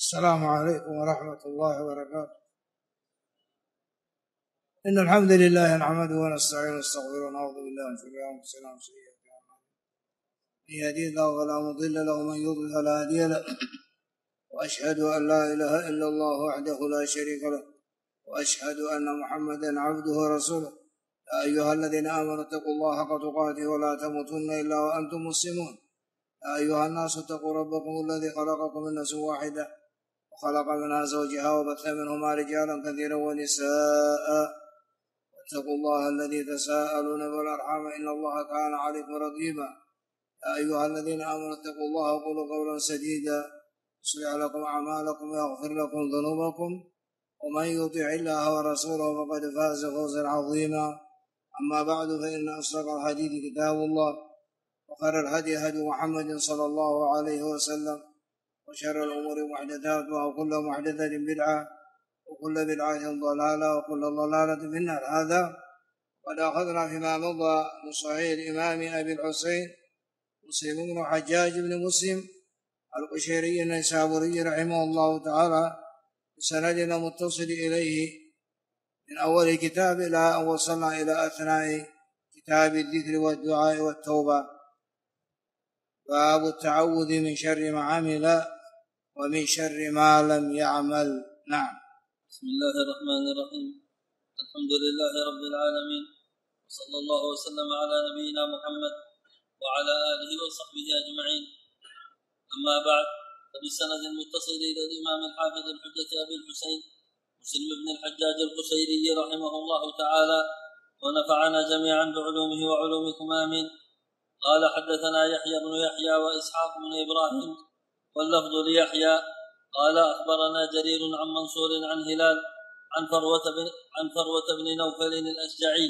السلام عليكم ورحمة الله وبركاته. إن الحمد لله نحمده ونستعينه ونستغفره ونعوذ بالله من شرور أنفسنا ومن سيئات أعمالنا. من يهده الله فلا مضل له ومن يضلل فلا هادي له. وأشهد أن لا إله إلا الله وحده لا شريك له وأشهد أن محمدا عبده ورسوله. يا أيها الذين آمنوا اتقوا الله حق تقاته ولا تموتن إلا وأنتم مسلمون. يا أيها الناس اتقوا ربكم الذي خلقكم من نفس واحدة وخلق منها زوجها وبث منهما رجالا كثيرا ونساء. واتقوا الله الذي تساءلون بالأرحام إن الله كان عليكم رقيبا. يا أيها الذين آمنوا اتقوا الله وقولوا قولا سديدا يصلح لكم أعمالكم ويغفر لكم ذنوبكم ومن يطع الله ورسوله فقد فاز فوزا عظيما. أما بعد فإن أصدق الحديث كتاب الله وخير الهدي هدي محمد صلى الله عليه وسلم وشر الأمور محدثاتها وكل محدثة بدعة وكل بدعة ضلالة وكل ضلالة في النار. هذا قد أخذنا فيما مضى من صحيح الإمام أبي الحسين مسلم بن حجاج بن مسلم القشيري النيسابوري رحمه الله تعالى بسندنا متصل إليه من أول كتاب إلى أن وصلنا إلى أثناء كتاب الذكر والدعاء والتوبة. باب التعوذ من شر ما عمل ومن شر ما لم يعمل. نعم. بسم الله الرحمن الرحيم. الحمد لله رب العالمين وصلى الله وسلم على نبينا محمد وعلى آله وصحبه أجمعين. أما بعد، فبالسند المتصل إلى الإمام الحافظ الحجة أبي الحسين مسلم بن الحجاج القشيري رحمه الله تعالى ونفعنا جميعا بعلومه وعلومكم آمين. قال حدثنا يحيى بن يحيى وإسحاق بن إبراهيم واللفظ ليحيى قال أخبرنا جرير عن منصور عن هلال عن فروة بن نوفل الأشجعي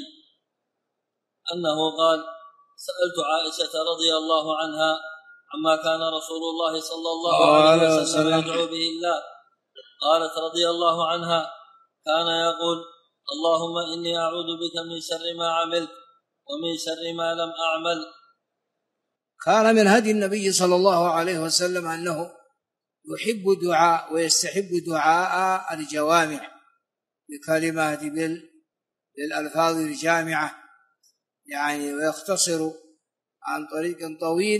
أنه قال: سألت عائشة رضي الله عنها عما كان رسول الله صلى الله عليه وسلم يدعو به الله. قالت رضي الله عنها: كان يقول: اللهم إني أعوذ بك من شر ما عملت ومن شر ما لم أعمل. كان من هدي النبي صلى الله عليه وسلم أنه يحب الدعاء ويستحب دعاء الجوامع بكلمات بالألفاظ الجامعة، يعني ويختصر عن طريق طويل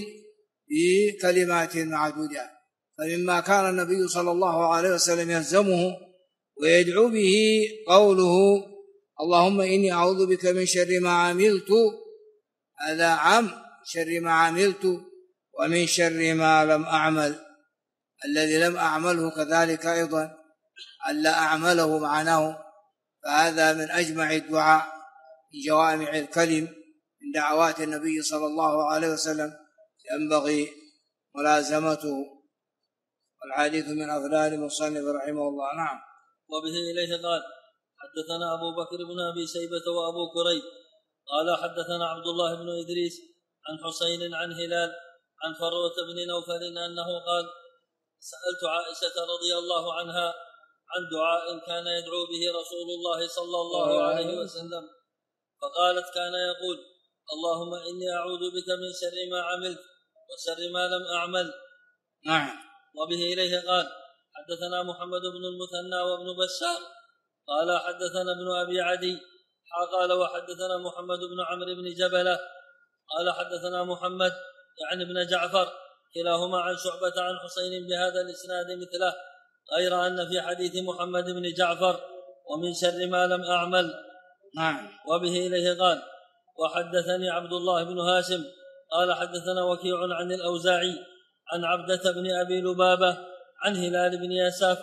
بكلمات معدودة. فمما كان النبي صلى الله عليه وسلم يلزمه ويدعو به قوله: اللهم إني أعوذ بك من شر ما عملت، هذا عام شر ما عملت، ومن شر ما لم أعمل، الذي لم أعمله كذلك أيضا ألا أعمله معناه. فهذا من أجمع الدعاء بجوامع الكلم من دعوات النبي صلى الله عليه وسلم، ينبغي ملازمته. والحديث من أفضال المصنف رحمه الله. نعم. وبه إليه قال: حدثنا أبو بكر بن أبي شيبة وأبو كريب قال حدثنا عبد الله بن إدريس عن حسين عن هلال عن فروة بن نوفل أنه قال: سألت عائشة رضي الله عنها عن دعاء كان يدعو به رسول الله صلى الله عليه وسلم، فقالت: كان يقول: اللهم إني أعوذ بك من شر ما عملت وشر ما لم أعمل. نعم. وبه إليه قال: حدثنا محمد بن المثنى وابن بشار قال حدثنا ابن أبي عدي قال وحدثنا محمد بن عمرو بن جبلة قال حدثنا محمد يعني ابن جعفر كلاهما عن شعبة عن حسين بهذا الإسناد مثله، غير أن في حديث محمد بن جعفر ومن شر ما لم أعمل. نعم. وبه إليه قال: وحدثني عبد الله بن هاشم قال حدثنا وكيع عن الأوزاعي عن عبدة بن أبي لبابة عن هلال بن يساف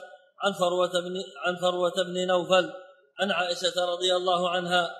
عن فروة بن نوفل عن عائشة رضي الله عنها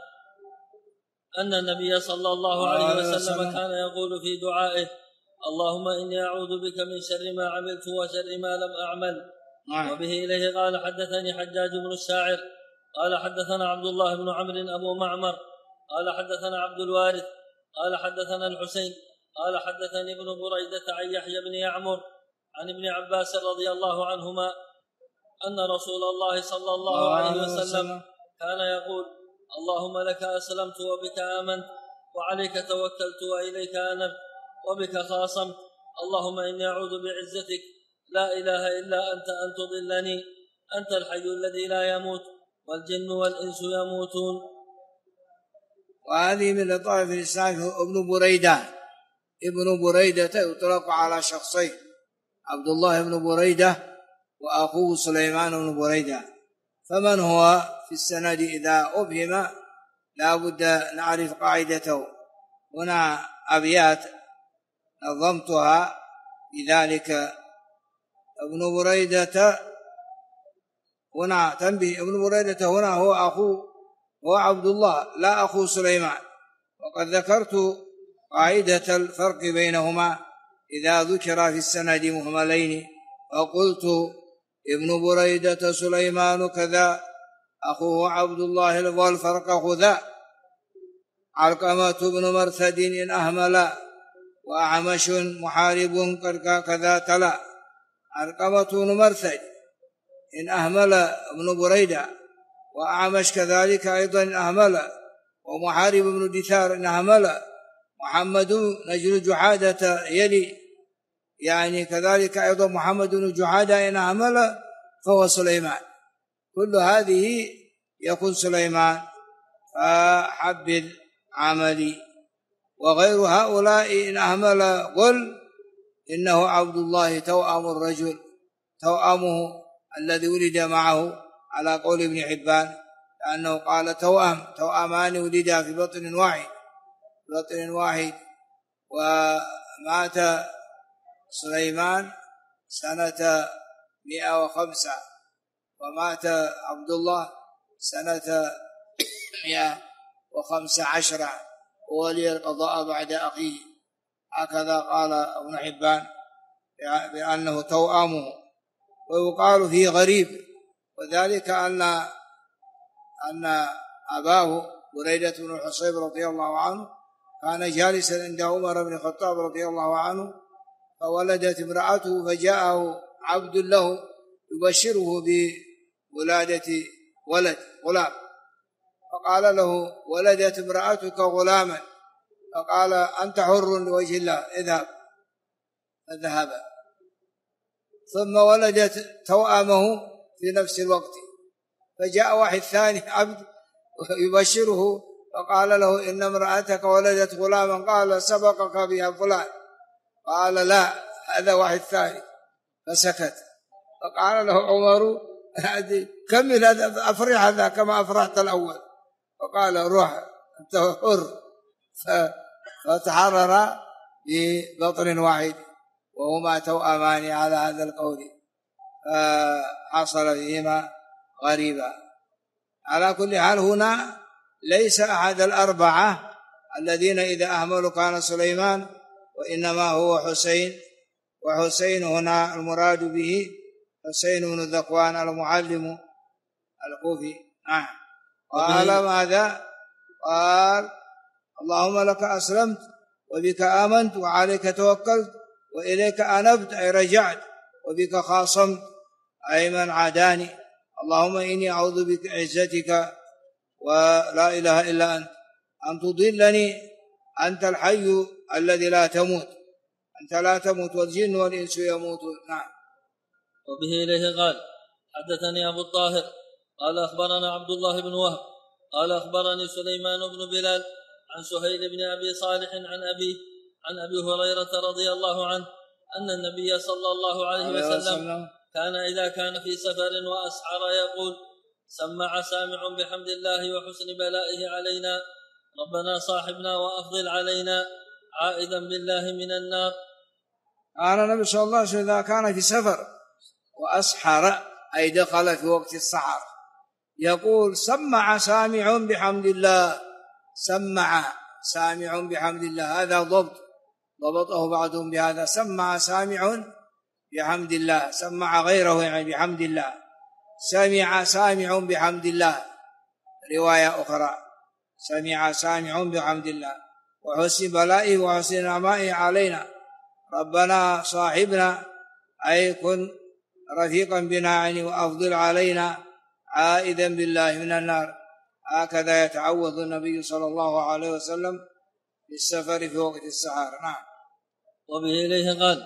أن النبي صلى الله عليه وسلم كان يقول في دعائه: اللهم إني أعوذ بك من شر ما عملت وشر ما لم أعمل. وبه إليه قال: حدثني حجاج بن الشاعر قال حدثنا عبد الله بن عمرو أبو معمر قال حدثنا عبد الوارث قال حدثنا الحسين قال حدثني ابن بريدة عن يحيى بن يعمر عن ابن عباس رضي الله عنهما أن رسول الله صلى الله عليه وسلم كان يقول: اللهم لك أسلمت وبك آمنت وعليك توكلت وإليك أنبت وبك خاصمت، اللهم إني أعوذ بعزتك لا إله إلا أنت أن تضلني، أنت الحي الذي لا يموت والجن والإنس يموتون. وهذه من لطائف الإسلام. ابن بريدة، ابن بريدة يطلق على شخصين، عبد الله بن بريدة وأخوه سليمان بن بريدة. فمن هو في السند إذا أبهم لا بد نعرف قاعدته. هنا أبيات نظمتها بذلك. ابن بريدة هنا تنبيه، ابن بريدة هنا هو أخوه، هو عبد الله لا أخو سليمان. وقد ذكرت قاعدة الفرق بينهما إذا ذكر في السند مهملين، وقلت ابن بريدة سليمان كذا، أخوه عبد الله، والفرق خذا. علقمة بن مرثد إن أهمل، وأعمش محارب كذا تلا. علقمة بن مرثد إن أهمل ابن بريدة، وأعمش كذلك أيضا إن أهمل، ومحارب بن دثار إن أهمل، محمد نجل جحادة يلي، يعني كذلك أيضا محمد بن جحادة إن أهمل فهو سليمان. كل هذه يكون سليمان، فحبذ عملي. وغير هؤلاء إن أهمل قل إنه عبد الله توأم الرجل، توأمه الذي ولد معه على قول ابن حبان، لأنه قال توأمان ولدا في بطن واحد. ومات سليمان سنة 105، ومات عبد الله سنة 115، وولي القضاء بعد أخيه. هكذا قال ابن حبان بأنه توأمه. ويقال فيه غريب، وذلك أن أباه بريدة بن الحصيب رضي الله عنه كان جالسا عند عمر بن الخطاب رضي الله عنه، فولدت امرأته، فجاءه عبد له يبشره بولادة غلام، فقال له ولدت امرأتك غلاما، فقال أنت حر لوجه الله، اذهب. فذهب. ثم ولدت توأمه في نفس الوقت، فجاء واحد ثاني عبد يبشره، فقال له إن امرأتك ولدت غلاما، قال سبقك بها فلان، قال لا هذا واحد ثاني، فسكت. فقال له عمر كمل هذا، أفرح هذا كما أفرحت الأول. فقال روح أنت حر. فتحرر ببطن واحد، وهما توأمان على هذا القول، فحصل فيهما غريبا. على كل حال هنا ليس أحد الأربعة الذين إذا أهملوا كان سليمان، وإنما هو حسين. وحسين هنا المراد به حسين بن ذكوان المعلم الكوفي. قال ماذا؟ قال اللهم لك أسلمت وبك آمنت وعليك توكلت وإليك أنبت أي رجعت، وبك خاصمت أي من عاداني. اللهم إني أعوذ بك عزتك ولا إله إلا أنت أن تضلني، أنت الحي الذي لا تموت، أنت لا تموت والجن والإنس يموتون. وبه إليه قال حدثني أبو الطاهر قال أخبرنا عبد الله بن وهب قال أخبرني سليمان بن بلال عن سهيل بن أبي صالح عن أبي هريرة رضي الله عنه أن النبي صلى الله عليه وسلم كان إذا كان في سفر وأسحر يقول سمع سامع بحمد الله وحسن بلائه علينا، ربنا صاحبنا وأفضل علينا، عائدا بالله من النار. قال النبي صلى الله عليه وسلم إذا كان في سفر وأسحر أي دخل في وقت السحر يقول سمع سامع بحمد الله، سمع سامع بحمد الله، هذا ضبطه بعضهم بهذا، سمع سامع بحمد الله، سمع غيره يعني بحمد الله، سمع سامع بحمد الله. رواية أخرى سمع سامع بحمد الله وحسن بلائه وحسن نعمائه علينا، ربنا صاحبنا أي كن رفيقا بنا يعني وأفضل علينا، عائدا بالله من النار. هكذا يتعوذ النبي صلى الله عليه وسلم في السفر في وقت السحر. وبه إليه قال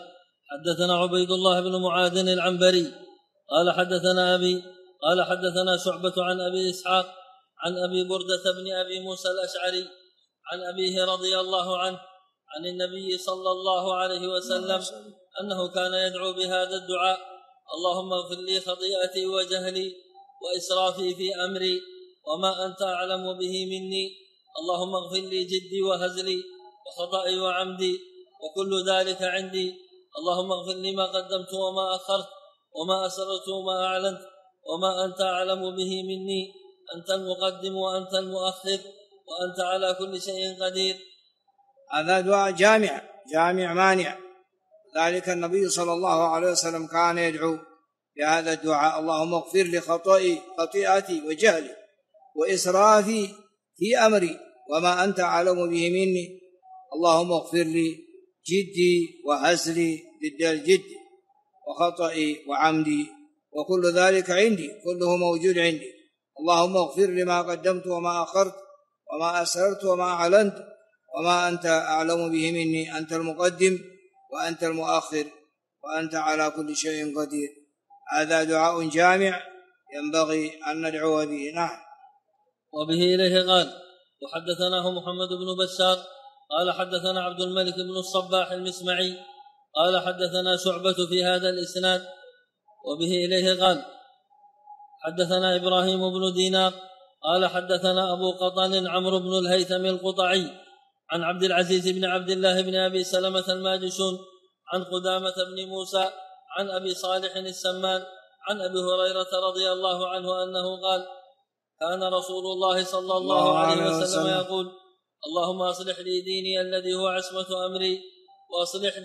حدثنا عبيد الله بن معاذ العنبري قال حدثنا أبي قال حدثنا شعبة عن أبي إسحاق عن أبي بردة بن أبي موسى الأشعري عن أبيه رضي الله عنه عن النبي صلى الله عليه وسلم أنه كان يدعو بهذا الدعاء: اللهم اغفر لي خطيئتي وجهلي وإسرافي في أمري وما أنت أعلم به مني، اللهم اغفر لي جدي وهزلي وخطئي وعمدي وكل ذلك عندي، اللهم اغفر لي ما قدمت وما أخرت وما أسررت وما أعلنت وما أنت أعلم به مني، أنت المقدم وأنت المؤخر وأنت على كل شيء قدير. هذا دعاء جامع مانع، ذلك النبي صلى الله عليه وسلم كان يدعو بهذا الدعاء: اللهم اغفر لي خطيئتي وجهلي وإسرافي في أمري وما أنت أعلم به مني، اللهم اغفر لي جدي وهزلي ضد الجد وخطئي وعمدي وكل ذلك عندي، كله موجود عندي، اللهم اغفر لي ما قدمت وما أخرت وما أسررت وما أعلنت وما أنت أعلم به مني، أنت المقدم وأنت المؤخر وأنت على كل شيء قدير. هذا دعاء جامع ينبغي أن ندعو به. نعم. وبه إليه قال: وحدثناه محمد بن بشار قال حدثنا عبد الملك بن الصباح المسمعي قال حدثنا شعبة في هذا الإسناد. وبه إليه قال: حدثنا إبراهيم بن دينار قال حدثنا أبو قطن عمرو بن الهيثم القطعي عن عبد العزيز بن عبد الله بن أبي سلمة الماجشون عن قدامة بن موسى عن أبي صالح السمان عن أبي هريرة رضي الله عنه أنه قال: كان رسول الله صلى الله عليه وسلم يقول: اللهم أصلح لي ديني الذي هو عصمة أمري وأصلح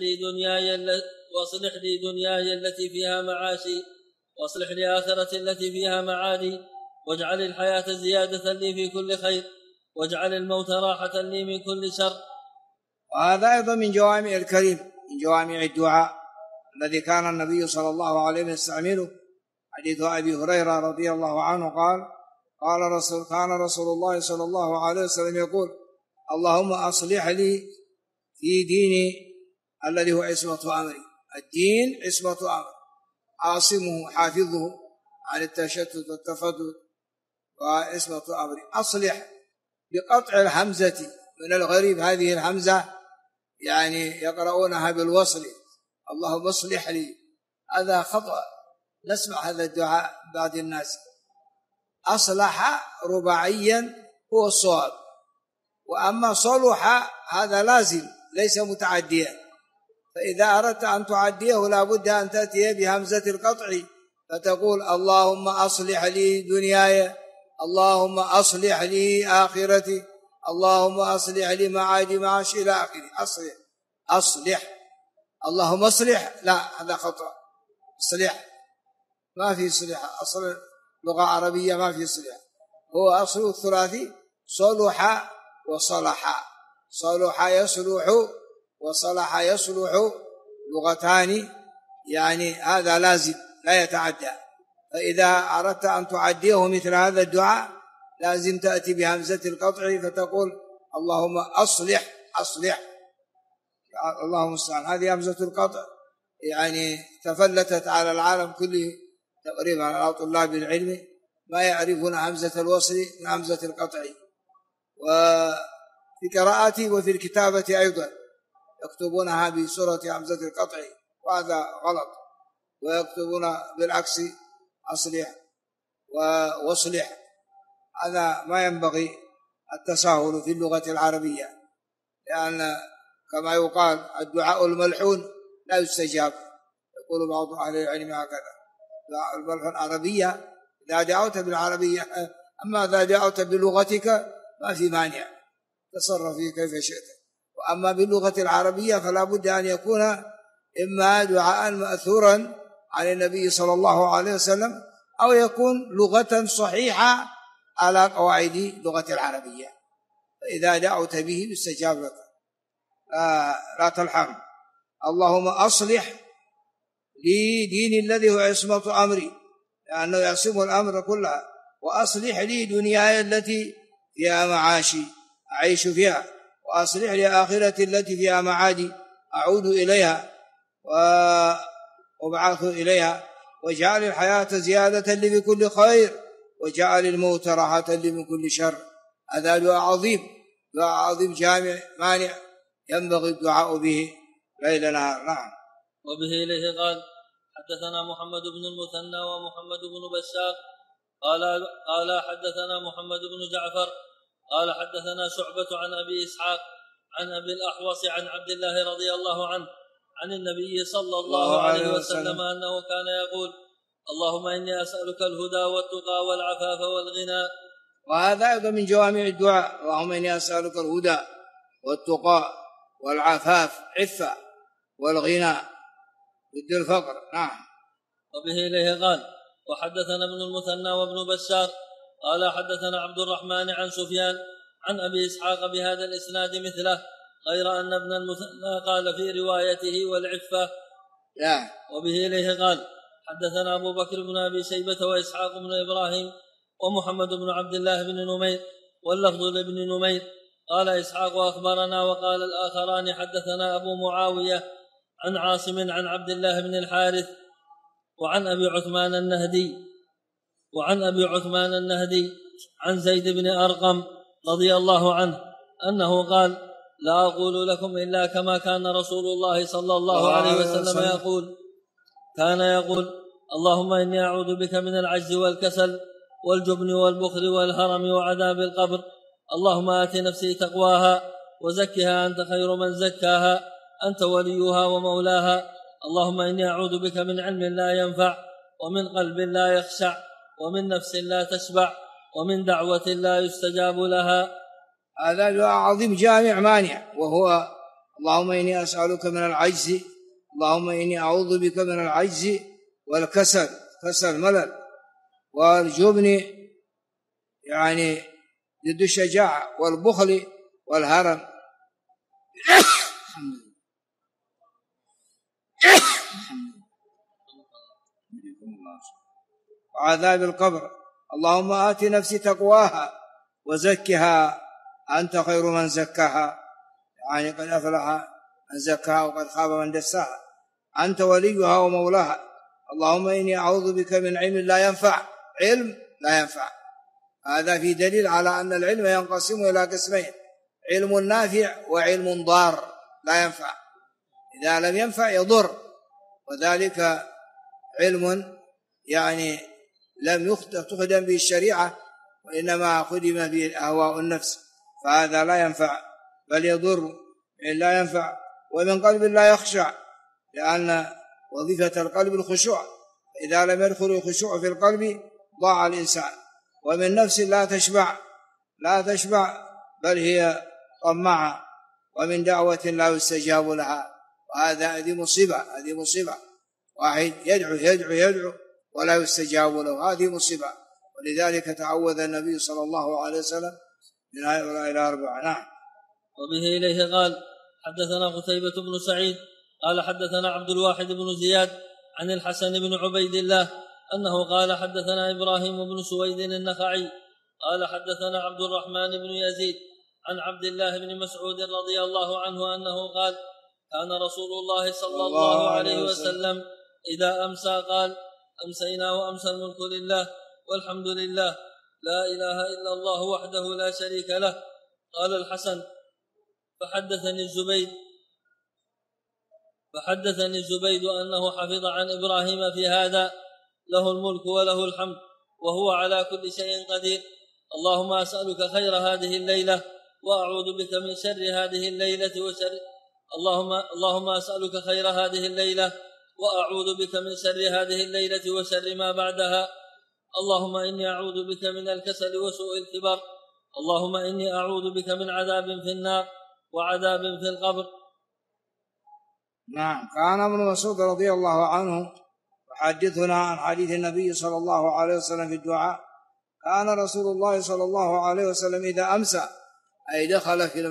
لي دنياي التي فيها معاشي وأصلح لي آخرتي التي فيها معادي واجعل الحياة زيادة لي في كل خير واجعل الموت راحة لي من كل شر. وهذا أيضا من جوامع الكريم، من جوامع الدعاء الذي كان النبي صلى الله عليه وسلم يستعمله. حديث أبي هريرة رضي الله عنه قال: كان رسول الله صلى الله عليه وسلم يقول: اللهم أصلح لي في ديني الذي هو عصمة أمري. الدين عصمة أمر، عاصمه حافظه عن التشتت والتفضل وعصمة أمري. أصلح بقطع الهمزة من الغريب، هذه الهمزة يعني يقرؤونها بالوصل: اللهم اصلح لي. هذا خطأ، نسمع هذا الدعاء بعض الناس. أصلح رباعيا هو الصواب، وأما صلح هذا لازم ليس متعديا، فإذا أردت أن تعديه لا بد أن تأتي بهمزة القطع فتقول: اللهم أصلح لي دنياي، اللهم أصلح لي آخرتي، اللهم أصلح لي معادي معاش إلى آخره. أصلح اللهم أصلح، لا، هذا خطأ. أصلح ما في صلح، أصل لغة عربية ما في صلح، هو أصل الثلاثي صلح وصلح، صلح يصلح وصلح يصلح، لغتان، يعني هذا لازم لا يتعدى. فإذا أردت أن تعديه مثل هذا الدعاء لازم تأتي بهمزة القطع فتقول: اللهم أصلح. اللهم استعان. هذه همزة القطع يعني تفلتت على العالم كله تقريبا، على طلاب العلم ما يعرفون همزة الوصل من همزة القطع. وفي قراءتي وفي الكتابة أيضا يكتبونها بصورة همزة القطع، وهذا غلط، ويكتبون بالعكس: أصلح واصلح. هذا ما ينبغي التساهل في اللغة العربية، لأن كما يقال: الدعاء الملحون لا يستجاب. يقول بعض أهل العلم هكذا: دعاء الملحون عربية إذا دعوت بالعربية، أما إذا دعوت بلغتك ما في مانع، تصرف فيه كيف شئت. وأما باللغة العربية فلا بد أن يكون إما دعاء مأثورا عن النبي صلى الله عليه وسلم، أو يكون لغة صحيحة على قواعد لغة العربية، فإذا دعوت به يستجاب لك، لا تلحم. اللهم أصلح لي ديني الذي هو عصمة أمري، لأنه يعصم الأمر كلها، وأصلح لي دنياي التي فيها معاشي أعيش فيها، وأصلح لي آخرتي التي فيها معادي أعود إليها. وابعثوا إليها، وجعل الحياة زيادة لي بكل خير، وجعل الموت راحة لي من كل شر. هذا دعاء عظيم، دعاء عظيم جامع مانع، ينبغي الدعاء به ليل نهار. نعم. وبه إليه قال حدثنا محمد بن المثنى ومحمد بن بشار قال حدثنا محمد بن جعفر قال حدثنا شعبة عن أبي إسحاق عن أبي الأحوص عن عبد الله رضي الله عنه عن النبي صلى الله عليه وسلم أنه كان يقول اللهم إني أسألك الهدى والتقى والعفاف والغنى. وهذا أيضا من جوامع الدعاء، اللهم إني أسألك الهدى والتقى والعفاف عفة والغنى ضد الفقر. نعم. وبه إليه قال وحدثنا ابن المثنى وابن بشار قال حدثنا عبد الرحمن عن سفيان عن أبي إسحاق بهذا الإسناد مثله، غير أن ابن المثنى قال في روايته والعفة. وبه إليه قال حدثنا أبو بكر بن أبي شيبة وإسحاق بن إبراهيم ومحمد بن عبد الله بن نمير واللفظ لابن نمير. قال إسحاق أخبرنا، وقال الآخران حدثنا أبو معاوية عن عاصم عن عبد الله بن الحارث وعن أبي عثمان النهدي عن زيد بن أرقم رضي الله عنه أنه قال لا أقول لكم إلا كما كان رسول الله صلى الله عليه وسلم يقول، كان يقول اللهم إني أعوذ بك من العجز والكسل والجبن والبخل والهرم وعذاب القبر، اللهم آت نفسي تقواها وزكها أنت خير من زكاها أنت وليها ومولاها، اللهم إني أعوذ بك من علم لا ينفع ومن قلب لا يخشع ومن نفس لا تشبع ومن دعوة لا يستجاب لها. هذا دعاء عظيم جامع مانع، وهو اللهم إني أسألك من العجز، اللهم إني أعوذ بك من العجز والكسل، كسل ملل، والجبن يعني ضد الشجاعة، والبخل والهرم وعذاب القبر، اللهم آت نفسي تقواها وزكها أنت خير من زكاها، يعني قد أفلح من زكاها وقد خاب من دساها، أنت وليها ومولاها، اللهم إني أعوذ بك من علم لا ينفع، علم لا ينفع. هذا في دليل على أن العلم ينقسم إلى قسمين، علم نافع وعلم ضار لا ينفع، إذا لم ينفع يضر، وذلك علم يعني لم تخدم به الشريعة وإنما خدم به أهواء النفس، فهذا لا ينفع بل يضر، لا ينفع. ومن قلب لا يخشع، لأن وظيفة القلب الخشوع، إذا لم يدخل الخشوع في القلب ضاع الإنسان. ومن نفس لا تشبع بل هي طماعة، ومن دعوة لا يستجاب لها، هذه مصيبة، واحد يدعو ولا يستجاب له، هذه مصيبة. ولذلك تعوذ النبي صلى الله عليه وسلم من هؤلاء الأربعة. نعم. وبه إليه قال حدثنا قتيبة بن سعيد قال حدثنا عبد الواحد بن زياد عن الحسن بن عبيد الله أنه قال حدثنا إبراهيم بن سويد النخعي قال حدثنا عبد الرحمن بن يزيد عن عبد الله بن مسعود رضي الله عنه أنه قال كان رسول الله صلى الله عليه وسلم إذا أمسى قال أمسينا وأمسى الملك لله والحمد لله لا إله إلا الله وحده لا شريك له. قال الحسن فحدثني الزبيد أنه حفظ عن إبراهيم في هذا له الملك وله الحمد وهو على كل شيء قدير، اللهم أسألك خير هذه الليلة وأعوذ بك من شر هذه الليلة وشر اللهم أسألك خير هذه الليلة وأعوذ بك من شر هذه الليلة وشر ما بعدها، اللهم إني أعوذ بك من الكسل وسوء الكبر، اللهم إني أعوذ بك من عذاب في النار وعذاب في القبر. نعم. كان ابن مسعود رضي الله عنه يحدثنا عن حديث النبي صلى الله عليه وسلم في الدعاء، كان رسول الله صلى الله عليه وسلم إذا أمسى أي دخل في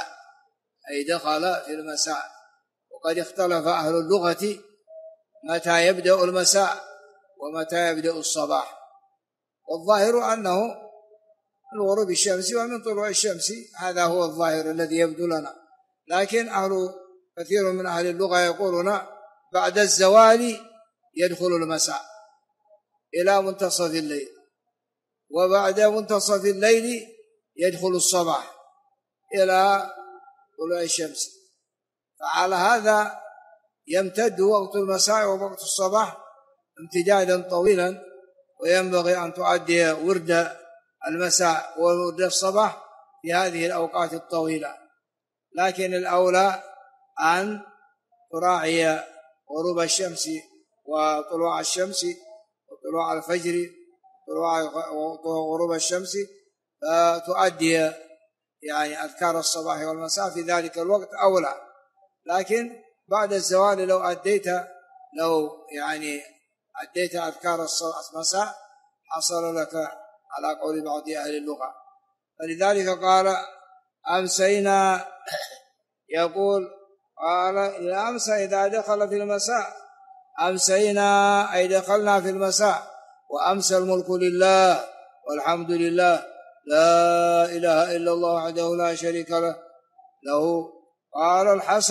المساء، وقد اختلف أهل اللغة متى يبدأ المساء ومتى يبدأ الصباح، والظاهر أنه الغروب الشمسي ومن طلوع الشمس، هذا هو الظاهر الذي يبدو لنا، لكن كثير من أهل اللغة يقولون بعد الزوال يدخل المساء إلى منتصف الليل، وبعد منتصف الليل يدخل الصباح إلى طلوع الشمس. فعلى هذا يمتد وقت المساء ووقت الصباح امتدادا طويلا، وينبغي أن تؤدي ورد المساء وورد الصباح في هذه الأوقات الطويلة. لكن الأولى أن تراعي غروب الشمس وطلوع الشمس وطلوع الفجر وغروب الشمس، فتؤدي يعني أذكار الصباح والمساء في ذلك الوقت أولى. لكن بعد الزوال لو أديت أذكار المساء حصل لك على قول بعض أهل اللغة. فلذلك قال أمسينا، يقول قال أمسى إذا دخل في المساء، أمسينا أي دخلنا في المساء، وأمسى الملك لله والحمد لله لا إله إلا الله وحده لا شريك له. قال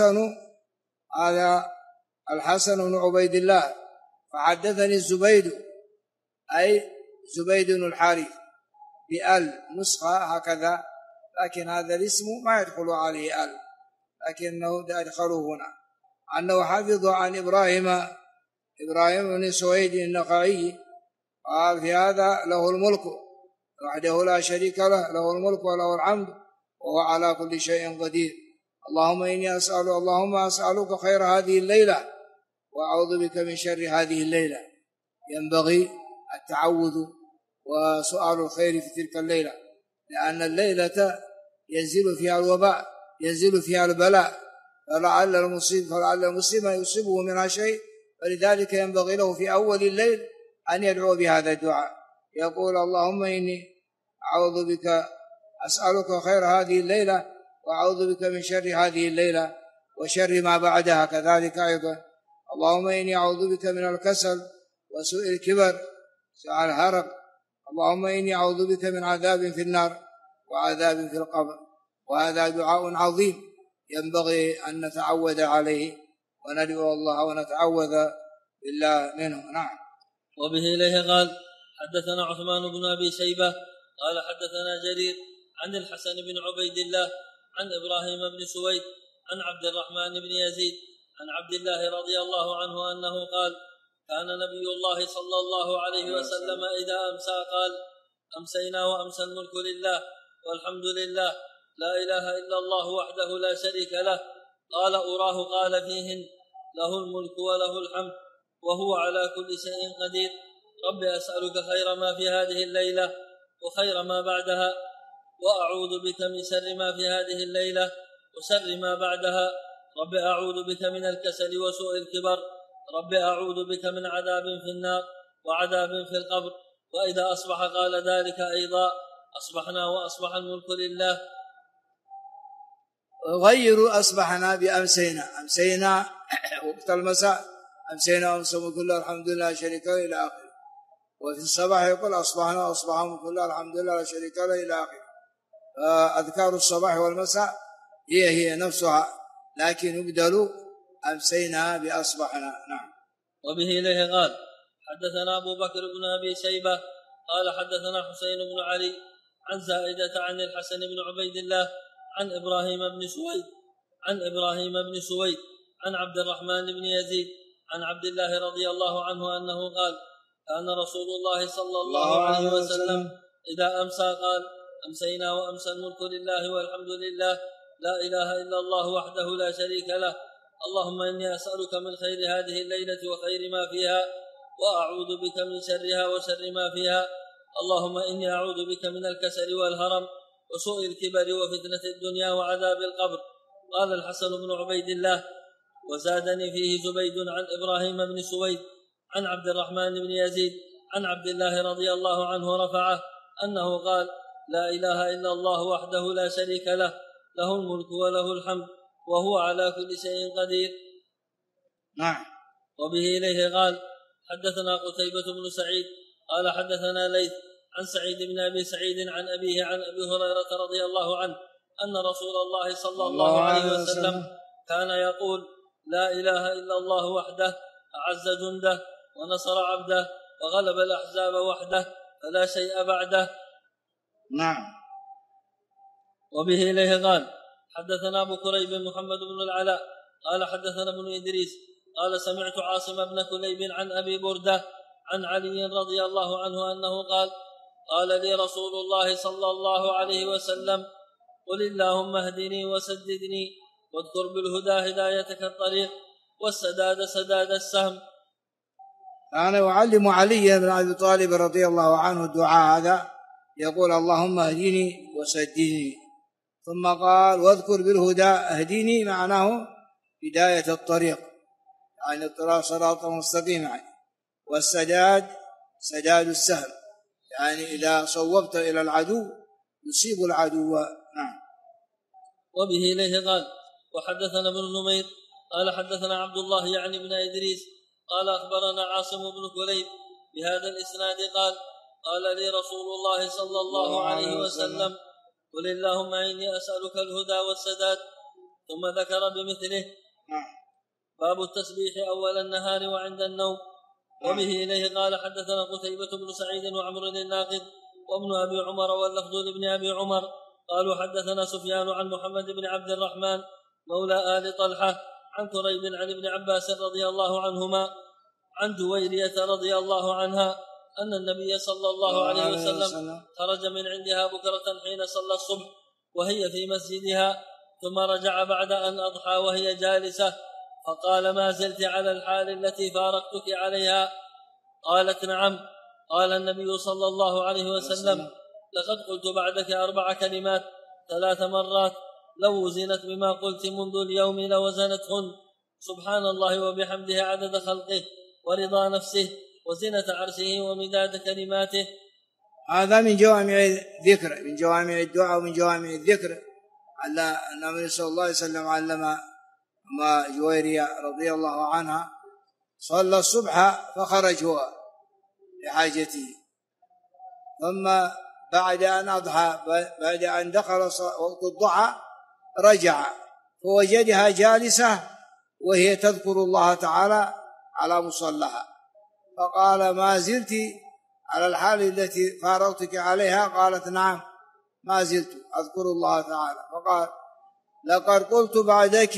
الحسن بن عبيد الله فحدثني الزبيد أي زبيد بن الحارث بأل نسخة هكذا، لكن هذا الاسم ما يدخل عليه أل، لكنه يدخله هنا، أنه حفظ عن إبراهيم بن سويد النخعي قال في هذا له الملك وحده لا شريك له، له الملك وله الحمد وهو على كل شيء قدير. اللهم أسألك خير هذه الليلة وأعوذ بك من شر هذه الليلة. ينبغي التعوذ وسؤال الخير في تلك الليلة، لأن الليلة ينزل فيها الوباء، ينزل فيها البلاء، فلعل المسلم يصيبه منها شيء، فلذلك ينبغي له في أول الليل أن يدعو بهذا الدعاء، يقول اللهم إني أعوذ بك أسألك خير هذه الليلة وأعوذ بك من شر هذه الليلة وشر ما بعدها كذلك أيضا. اللهم إني أعوذ بك من الكسل وسوء الكبر سوء الهرق. اللهم إني أعوذ بك من عذاب في النار وعذاب في القبر. وهذا دعاء عظيم ينبغي أن نتعود عليه وندعو الله ونتعوذ بالله منه. نعم. وبه إليه قال حدثنا عثمان بن أبي شيبة قال حدثنا جرير عن الحسن بن عبيد الله عن إبراهيم بن سويد عن عبد الرحمن بن يزيد عن عبد الله رضي الله عنه أنه قال كان نبي الله صلى الله عليه وسلم إذا أمسى قال أمسينا وأمسى الملك لله والحمد لله لا إله إلا الله وحده لا شريك له. قال أراه قال فيهن له الملك وله الحمد وهو على كل شيء قدير. رب أسألك خير ما في هذه الليلة وخير ما بعدها، وأعوذ بك من شر ما في هذه الليلة وشر ما بعدها. رب أعوذ بك من الكسل وسوء الكبر. رب أعوذ بك من عذاب في النار وعذاب في القبر. وإذا أصبح قال ذلك أيضا أصبحنا وأصبح الملك لله. غير أصبحنا بأمسينا، أمسينا وقت المساء، أمسينا وأمسى الملك لله الحمد لله لا شريك له إلى آخره. وفي الصباح يقول أصبحنا وأصبح الملك لله الحمد لله لا شريك له إلى آخره. أذكار الصباح والمساء هي نفسها، لكن يبدل أمسينا بأصبحنا. نعم. وبه إليه قال حدثنا أبو بكر بن أبي شيبة قال حدثنا حسين بن علي عن زائدة عن الحسن بن عبيد الله عن إبراهيم بن سويد عن عبد الرحمن بن يزيد عن عبد الله رضي الله عنه أنه قال كان رسول الله صلى الله عليه وسلم إذا أمسى قال أمسينا وأمسى الملك لله والحمد لله لا إله إلا الله وحده لا شريك له. اللهم إني أسألك من خير هذه الليلة وخير ما فيها، وأعوذ بك من شرها وشر ما فيها. اللهم إني أعوذ بك من الكسل والهرم وسوء الكبر وفتنة الدنيا وعذاب القبر. قال الحسن بن عبيد الله وزادني فيه زبيد عن إبراهيم بن سويد عن عبد الرحمن بن يزيد عن عبد الله رضي الله عنه رفعه أنه قال لا إله إلا الله وحده لا شريك له، له الملك وله الحمد وهو على كل شيء قدير. نعم. وبه إليه قال حدثنا قتيبة بن سعيد قال حدثنا ليث عن سعيد بن أبي سعيد عن أبيه عن أبي هريرة رضي الله عنه أن رسول الله صلى الله عليه وسلم كان يقول لا إله إلا الله وحده أعز جنده ونصر عبده وغلب الأحزاب وحده فلا شيء بعده. نعم. وبه إليه قال حدثنا أبو كريب محمد بن العلاء قال حدثنا ابن إدريس قال سمعت عاصم بن كليب عن أبي بردة عن علي رضي الله عنه أنه قال لي رسول الله صلى الله عليه وسلم قل اللهم اهدني وسددني واذكر بالهدى هدايتك الطريق والسداد سداد السهم. أنا أعلم علي بن أبي طالب رضي الله عنه الدعاء هذا، يقول اللهم اهدني وسددني، ثم قال واذكر بالهدى، اهدني معناه هداية الطريق يعني صراط مستقيم يعني، والسداد سداد السهم يعني إذا صوبت إلى العدو يصيب العدو. نعم. وبه إليه قال وحدثنا ابن نمير قال حدثنا عبد الله يعني بن إدريس قال أخبرنا عاصم بن كليب بهذا الإسناد قال لي رسول الله صلى الله عليه وسلم قل اللهم إني أسألك الهدى والسداد، ثم ذكر بمثله. باب التسبيح أول النهار وعند النوم. وبه إليه قال حدثنا قتيبة بن سعيد وعمر الناقد وابن أبي عمر واللفظ لابن أبي عمر قالوا حدثنا سفيان عن محمد بن عبد الرحمن مولى آل طلحة عن كريب عن ابن عباس رضي الله عنهما عن جويرية رضي الله عنها أن النبي صلى الله عليه وسلم خرج من عندها بكرة حين صلى الصبح وهي في مسجدها، ثم رجع بعد أن أضحى وهي جالسة، فقال ما زلت على الحال التي فارقتك عليها؟ قالت نعم. قال النبي صلى الله عليه وسلم لقد قلت بعدك 4 كلمات 3 مرات لو وزنت بما قلت منذ اليوم لوزنتهن: سبحان الله وبحمده عدد خلقه ورضا نفسه وزنة عرشه ومداد كلماته. هذا من جوامع الذكر، من جوامع الدعاء ومن جوامع الذكر. النبي صلى الله عليه وسلم علم ما جويرية رضي الله عنها صلى الصبح فخرج هو لحاجته، ثم بعد أن أضحى بعد أن دخل وقت الضحى رجع فوجدها جالسة وهي تذكر الله تعالى على مصلها، فقال ما زلت على الحال التي فارقتك عليها؟ قالت نعم ما زلت أذكر الله تعالى. فقال لقد قلت بعدك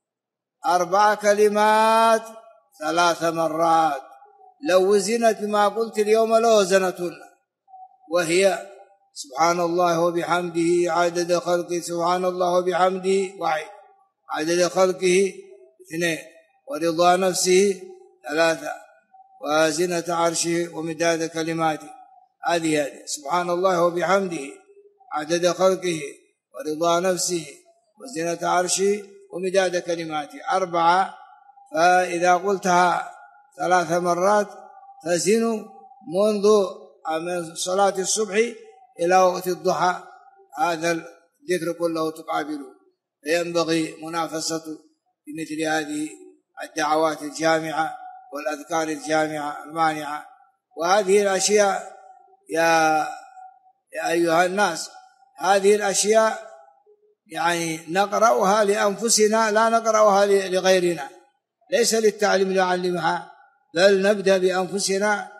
4 كلمات 3 مرات لو وزنت بما قلت اليوم لوزنتهن، وهي سبحان الله وبحمده عدد خلقه، سبحان الله وبحمده 1، عدد خلقه 2، ورضا نفسه 3، وزنة عرشه ومداد كلماته. هذه سبحان الله وبحمده عدد خلقه ورضا نفسه وزنة عرشه ومداد كلماته 4، فإذا قلتها 3 مرات تزن منذ من صلاة الصبح إلى وقت الضحى، هذا الذكر كله تقابله. فينبغي منافسة بمثل هذه الدعوات الجامعة والأذكار الجامعة المانعة. وهذه الأشياء يا أيها الناس، هذه الأشياء يعني نقرأها لأنفسنا لا نقرأها لغيرنا، ليس للتعليم نعلمها، بل نبدأ بأنفسنا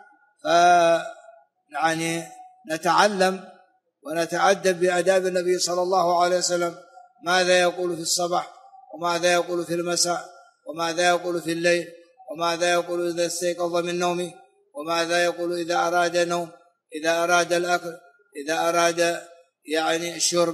يعني نتعلم ونتأدب بآداب النبي صلى الله عليه وسلم، ماذا يقول في الصباح وماذا يقول في المساء وماذا يقول في الليل وماذا يقول إذا استيقظ من نومه وماذا يقول إذا أراد نوم، إذا أراد الأكل، إذا أراد يعني الشرب،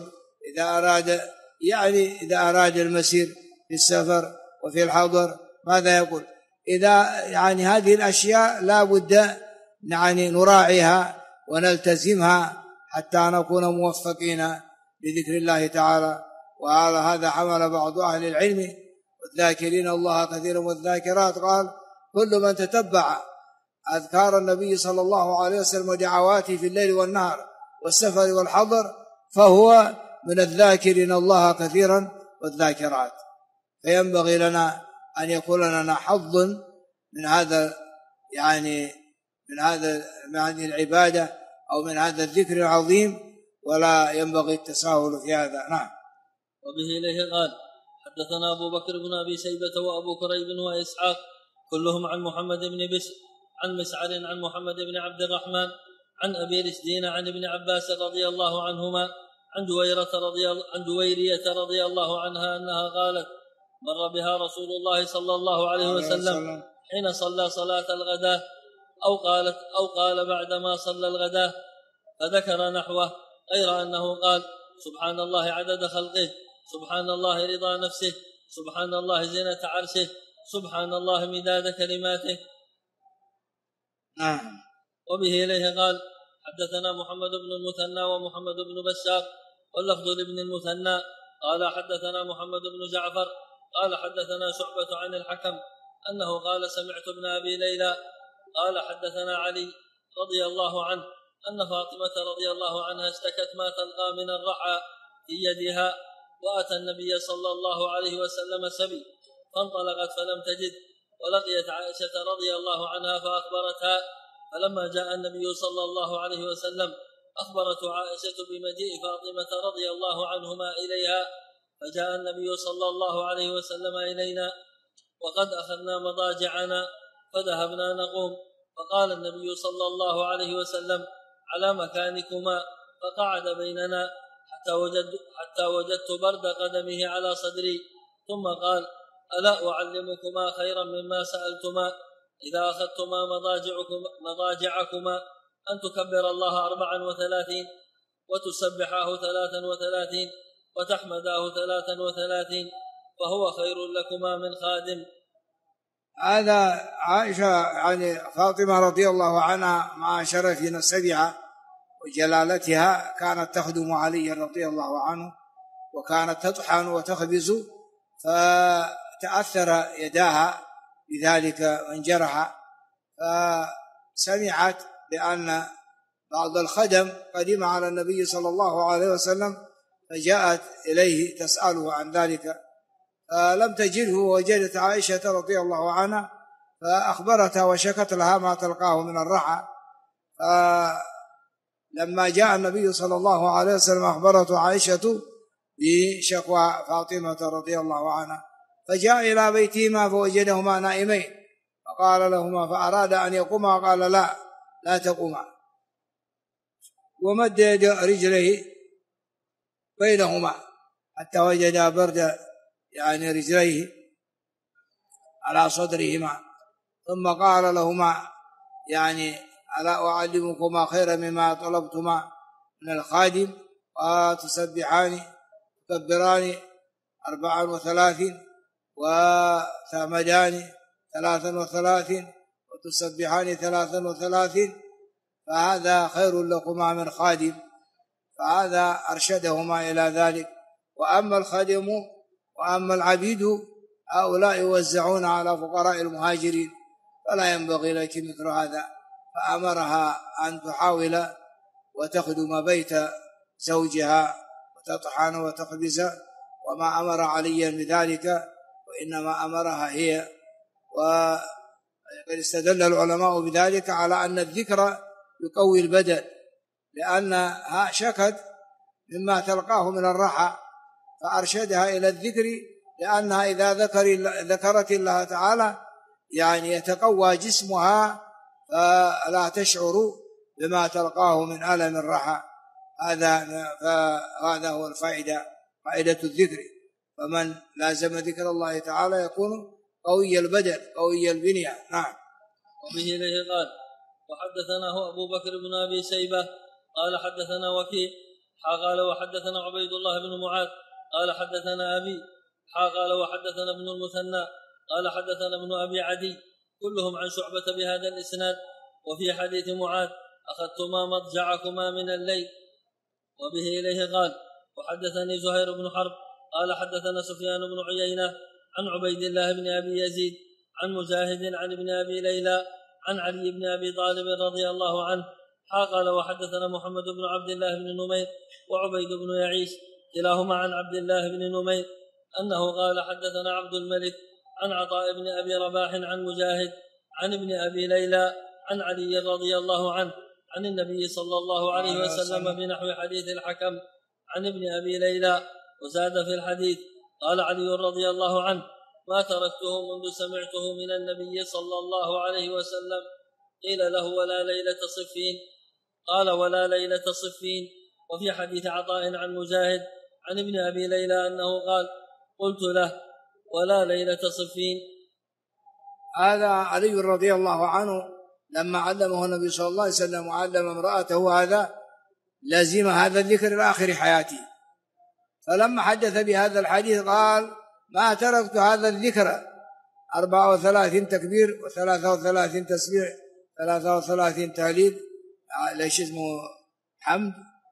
إذا أراد المسير في السفر وفي الحضر ماذا يقول. إذا يعني هذه الأشياء لا بد يعني نراعيها ونلتزمها حتى نكون موفقين بذكر الله تعالى. وعلى هذا حمل بعض أهل العلم والذاكرين الله كثيرا والذاكرات، قال كل من تتبع أذكار النبي صلى الله عليه وسلم ودعواته في الليل والنهار والسفر والحضر فهو من الذاكرين الله كثيرا والذاكرات. فينبغي لنا أن يكون لنا حظ من هذا يعني من هذه العبادة أو من هذا الذكر العظيم، ولا ينبغي التساهل في هذا. نعم. وبه إليه قال حدثنا أبو بكر بن أبي شيبة وأبو كريب وإسحاق كلهم عن محمد بن بشر عن مسعر عن محمد بن عبد الرحمن عن أبي رشدين عن ابن عباس رضي الله عنهما عن جويرية رضي الله عنها أنها قالت مر بها رسول الله صلى الله عليه وسلم حين صلى صلاة الغداة أو قال بعدما صلى الغداة فذكر نحوه غير أنه قال سبحان الله عدد خلقه، سبحان الله رضا نفسه، سبحان الله زينة عرشه، سبحان الله مداد كلماته. وبه إليه قال حدثنا محمد بن المثنى ومحمد بن بشار واللفظ لابن المثنى قال حدثنا محمد بن جعفر قال حدثنا شعبة عن الحكم أنه قال سمعت ابن أبي ليلى قال حدثنا علي رضي الله عنه أن فاطمة رضي الله عنها اشتكت ما تلقى من الرحى في يدها، وأتى النبي صلى الله عليه وسلم سبي فانطلقت فلم تجد، ولقيت عائشة رضي الله عنها فأخبرتها، فلما جاء النبي صلى الله عليه وسلم أخبرت عائشة بمجيء فاطمة رضي الله عنهما إليها، فجاء النبي صلى الله عليه وسلم إلينا وقد أخذنا مضاجعنا فذهبنا نقوم، فقال النبي صلى الله عليه وسلم على مكانكما، فقعد بيننا حتى وجدت برد قدمه على صدري، ثم قال ألا أعلمكما خيرا مما سألتما؟ إذا أخذتما مضاجعكما أن تكبر الله 34 وتسبحاه 33 وتحمداه 33 فهو خير لكما من خادم. هذا عائشة يعني فاطمة رضي الله عنها مع شرف نسبها وجلالتها كانت تخدم علي رضي الله عنه، وكانت تطحن وتخبز، فتأثر يداها بذلك وانجرح، فسمعت بأن بعض الخدم قدم على النبي صلى الله عليه وسلم، فجاءت إليه تسأله عن ذلك، فلم تجده، ووجدت عائشة رضي الله عنها فأخبرتها وشكت لها ما تلقاه من الرحى. لما جاء النبي صلى الله عليه وسلم أخبرته عائشة بشكوى فاطمة رضي الله عنها، فجاء إلى بيتهما فوجدهما نائمين، فقال لهما فأراد أن يقوما، قال لا تقوما، ومد رجليه بينهما حتى وجد برد يعني رجليه على صدرهما، ثم قال لهما يعني ألا أعلمكما خيرا مما طلبتما من الخادم؟ وتسبحان تكبران 34 وتحمدان 33 وتسبحان 33 فهذا خير لكما من خادم. فهذا أرشدهما إلى ذلك. وأما الخادم وأما العبيد هؤلاء يوزعون على فقراء المهاجرين، فلا ينبغي لك مثل هذا، فأمرها أن تحاول وتخدم بيت زوجها وتطحن وتخبز، وما أمر عليا بذلك، وإنما أمرها هي. وقد استدل العلماء بذلك على أن الذكر يقوي البدن، لأنها شكت مما تلقاه من الرحى، فأرشدها إلى الذكر، لأنها إذا ذكرت الله تعالى يعني يتقوى جسمها فلا تشعر بما تلقاه من ألم الرحى. هذا هو فائدة الذكر. فمن لازم ذكر الله تعالى يكون قوي البدن قوي البنية. نعم. وبه إليه قال وحدثناه أبو بكر بن أبي شيبة قال حدثنا وكيع قال وحدثنا عبيد الله بن معاذ قال حدثنا أبي قال وحدثنا ابن المثنى قال حدثنا ابن أبي عدي كلهم عن شعبة بهذا الإسناد. وفي حديث معاذ أخذتما مضجعكما من الليل. وبه إليه قال وحدثني زهير بن حرب قال حدثنا سفيان بن عيينة عن عبيد الله بن أبي يزيد عن مجاهد عن ابن أبي ليلى عن علي بن أبي طالب رضي الله عنه قال وحدثنا محمد بن عبد الله بن نمير وعبيد بن يعيش كلاهما عن عبد الله بن نمير أنه قال حدثنا عبد الملك عن عطاء بن أبي رباح عن مجاهد عن ابن أبي ليلى عن علي رضي الله عنه عن النبي صلى الله عليه وسلم بنحو حديث الحكم عن ابن أبي ليلى، وزاد في الحديث قال علي رضي الله عنه: ما تركته منذ سمعته من النبي صلى الله عليه وسلم. قيل له: ولا ليلة صفين؟ قال: ولا ليلة صفين. وفي حديث عطاء عن مجاهد عن ابن أبي ليلى أنه قال: قلت له: ولا ليلة صفين. هذا علي رضي الله عنه لما علمه النبي صلى الله عليه وسلم وعلم امرأته هذا لازم هذا الذكر إلى آخر حياته، فلما حدث بهذا الحديث قال: ما تركت هذا الذكر 34 تكبير و33 تسبيح 33 تهليل ليش اسمه حمد،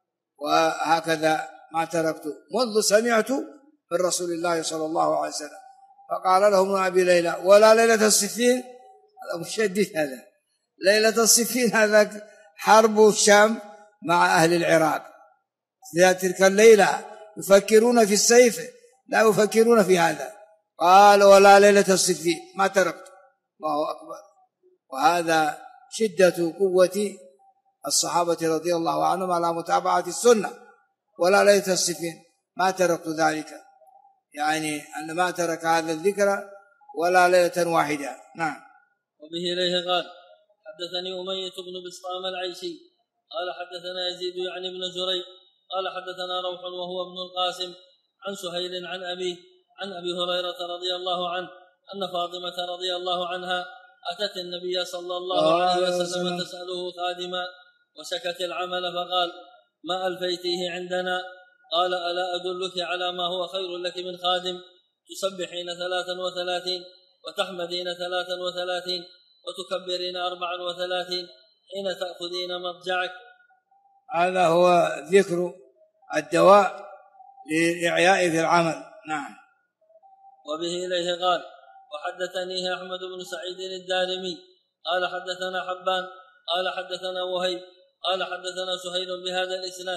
وهكذا ما تركت منذ سمعت من رسول الله صلى الله عليه وسلم. فقال له ابن أبي ليلى: ولا ليلة الصفين؟ هذا مشدد، هذا ليلة الصفين هذا حرب الشام مع أهل العراق، في تلك الليلة يفكرون في السيف لا يفكرون في هذا. قال: ولا ليلة الصفين ما تركت. الله أكبر. وهذا شدة قوة الصحابة رضي الله عنهم على متابعة السنة. ولا ليلة الصفين ما تركت ذلك، يعني أن ما ترك هذا الذكر ولا ليلة واحدة. نعم. وبه إليه قال: حدثني أمية بن بسطام العيشي قال حدثنا يزيد يعني بن زريع قال حدثنا روح وهو ابن القاسم عن سهيل عن أبيه عن أبي هريرة رضي الله عنه أن فاطمة رضي الله عنها أتت النبي صلى الله عليه وسلم تسأله خادما وسكت العمل، فقال: ما ألفيتيه عندنا؟ قال: ألا أدلك على ما هو خير لك من خادم؟ تسبحين 33 وتحمدين 33 وتكبرين 34 حين تأخذين مضجعك. هذا هو ذكر الدواء للإعياء في العمل. نعم. وبه إليه قال: وحدثنيه أحمد بن سعيد الدارمي قال حدثنا حبان قال حدثنا وهيب قال حدثنا سهيل بهذا الإسناد.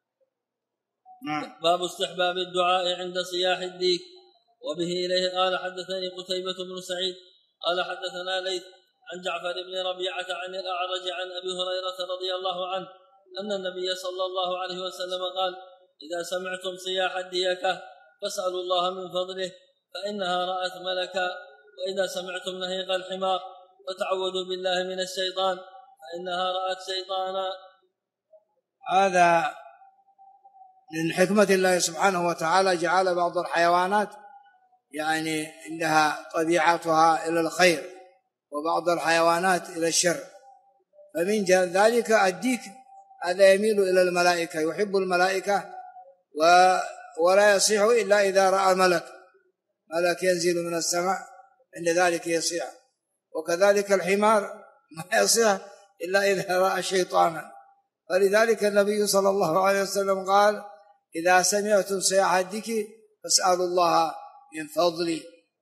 باب استحباب الدعاء عند صياح الديك. وبه إليه قال حدثني قتيبة بن سعيد قال حدثنا ليث عن جعفر بن ربيعة عن الأعرج عن أبي هريرة رضي الله عنه أن النبي صلى الله عليه وسلم قال: إذا سمعتم صياح الديكة فاسألوا الله من فضله فإنها رأت ملكا، وإذا سمعتم نهيق الحمار فتعوذوا بالله من الشيطان فإنها رأت شيطانا. هذا من حكمة الله سبحانه وتعالى جعل بعض الحيوانات يعني لها طبيعتها إلى الخير وبعض الحيوانات إلى الشر، فمن ذلك الديك هذا يميل إلى الملائكة، يحب الملائكة ولا يصيح إلا إذا رأى ملك ينزل من السماء عند ذلك يصيح. وكذلك الحمار ما يصيح إلا إذا رأى شيطانا، فلذلك النبي صلى الله عليه وسلم قال: إذا سمعتم صياح الديك فاسألوا الله من فضله